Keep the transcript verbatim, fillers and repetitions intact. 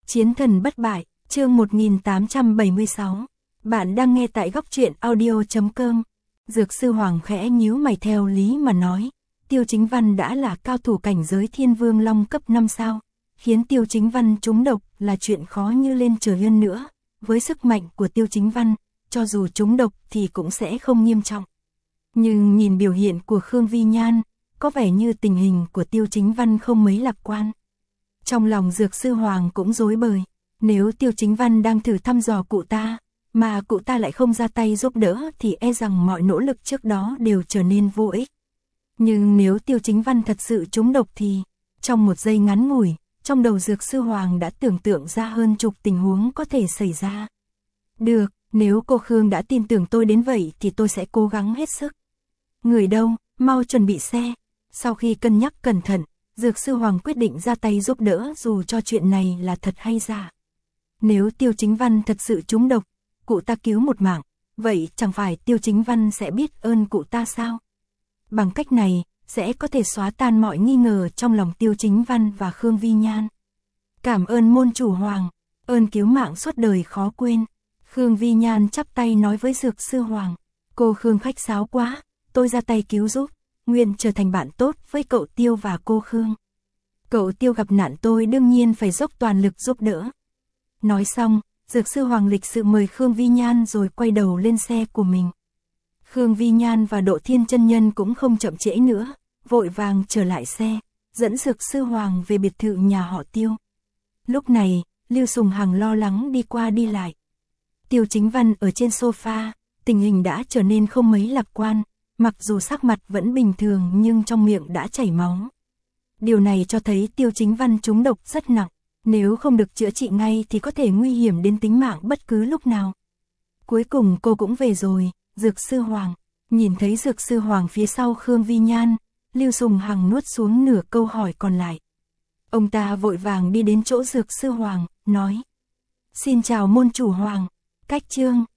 Chiến thần bất bại, chương một nghìn tám trăm bảy mươi sáu. Bạn đang nghe tại góc truyện audio chấm com. Dược sư Hoàng khẽ nhíu mày theo lý mà nói. Tiêu Chính Văn đã là cao thủ cảnh giới Thiên Vương Long cấp năm sao. Khiến Tiêu Chính Văn trúng độc là chuyện khó như lên trời hơn nữa. Với sức mạnh của Tiêu Chính Văn, cho dù trúng độc thì cũng sẽ không nghiêm trọng. Nhưng nhìn biểu hiện của Khương Vi Nhan, có vẻ như tình hình của Tiêu Chính Văn không mấy lạc quan. Trong lòng Dược sư Hoàng cũng rối bời, nếu Tiêu Chính Văn đang thử thăm dò cụ ta, mà cụ ta lại không ra tay giúp đỡ thì e rằng mọi nỗ lực trước đó đều trở nên vô ích. Nhưng nếu Tiêu Chính Văn thật sự trúng độc thì, trong một giây ngắn ngủi, trong đầu Dược sư Hoàng đã tưởng tượng ra hơn chục tình huống có thể xảy ra. Được, nếu cô Khương đã tin tưởng tôi đến vậy thì tôi sẽ cố gắng hết sức. Người đâu, mau chuẩn bị xe. Sau khi cân nhắc cẩn thận, Dược sư Hoàng quyết định ra tay giúp đỡ dù cho chuyện này là thật hay giả. Nếu Tiêu Chính Văn thật sự trúng độc, cụ ta cứu một mạng, vậy chẳng phải Tiêu Chính Văn sẽ biết ơn cụ ta sao? Bằng cách này, sẽ có thể xóa tan mọi nghi ngờ trong lòng Tiêu Chính Văn và Khương Vi Nhan. Cảm ơn môn chủ Hoàng, ơn cứu mạng suốt đời khó quên. Khương Vi Nhan chắp tay nói với Dược sư Hoàng, cô Khương khách sáo quá, tôi ra tay cứu giúp, nguyện trở thành bạn tốt với cậu Tiêu và cô Khương. Cậu Tiêu gặp nạn tôi đương nhiên phải dốc toàn lực giúp đỡ. Nói xong, Dược sư Hoàng lịch sự mời Khương Vi Nhan rồi quay đầu lên xe của mình. Khương Vi Nhan và Độ Thiên chân nhân cũng không chậm trễ nữa, vội vàng trở lại xe, dẫn Dược sư Hoàng về biệt thự nhà họ Tiêu. Lúc này, Lưu Sùng Hằng lo lắng đi qua đi lại. Tiêu Chính Văn ở trên sofa, tình hình đã trở nên không mấy lạc quan, mặc dù sắc mặt vẫn bình thường nhưng trong miệng đã chảy máu. Điều này cho thấy Tiêu Chính Văn trúng độc rất nặng, nếu không được chữa trị ngay thì có thể nguy hiểm đến tính mạng bất cứ lúc nào. Cuối cùng cô cũng về rồi, Dược sư Hoàng. Nhìn thấy Dược sư Hoàng phía sau Khương Vi Nhan, Lưu Sùng Hằng nuốt xuống nửa câu hỏi còn lại. Ông ta vội vàng đi đến chỗ Dược sư Hoàng, nói: Xin chào môn chủ Hoàng, cách chương.